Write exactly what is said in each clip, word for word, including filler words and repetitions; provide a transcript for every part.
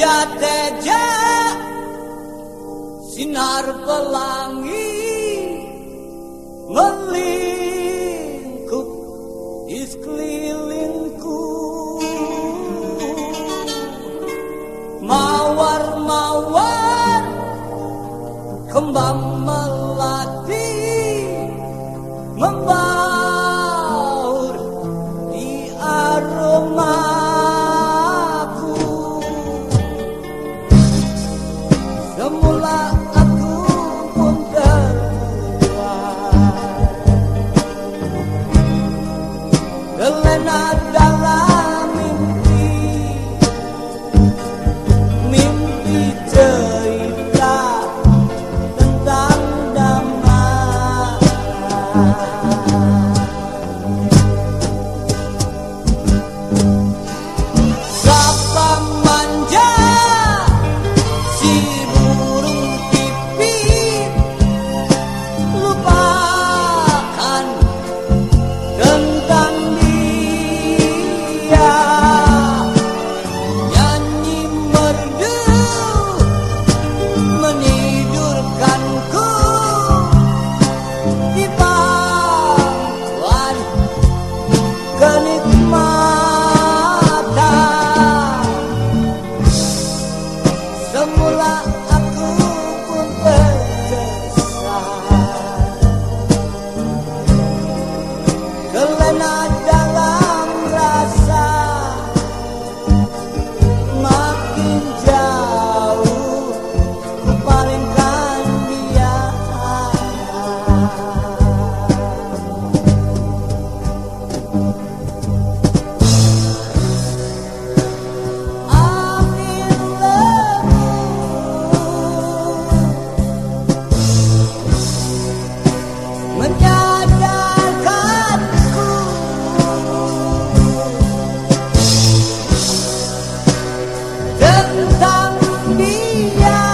teja-teja sinar pelangi melingkup di sekelilingku. Mawar-mawar kembang melati membaur di aromaku. Semula aku pun terbuai terlena dalam mimpi, mimpi cerita tentang damai. Sapa manja si burung pipit, lupakan tentang dia. Nyanyi merdu menidurkanku di pangkuan kenikmatan. Semula aku pun berkesan kelena dalam rasa, makin jauh ku palingkan dia. Angin lemu menyadarkanku tentang dia.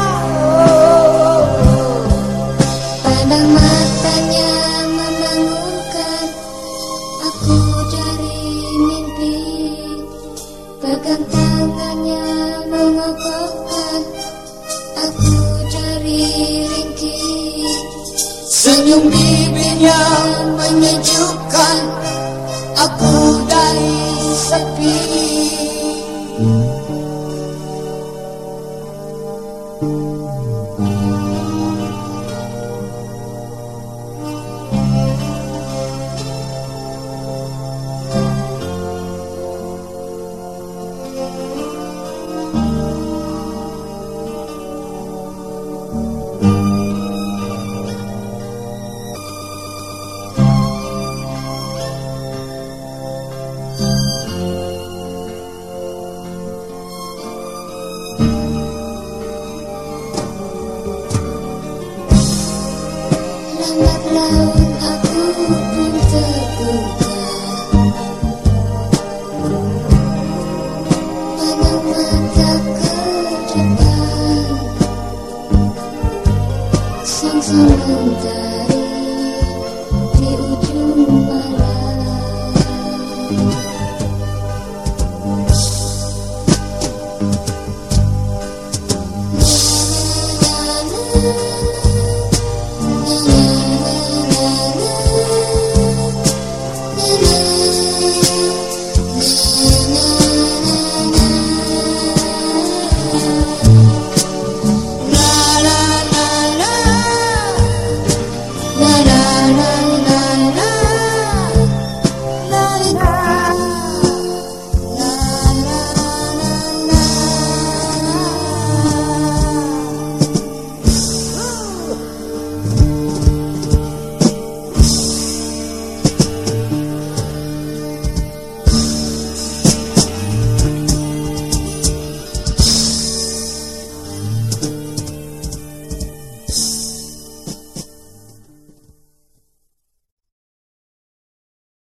Pandang matanya membangunkan aku dari mimpi, pegang tangannya mengokohkan aku dari ringkih. Senyum bibirnya menyejukkan aku dari sepi. Lambat laun aku pun terbuka, pandang mata ke depan, sang samudra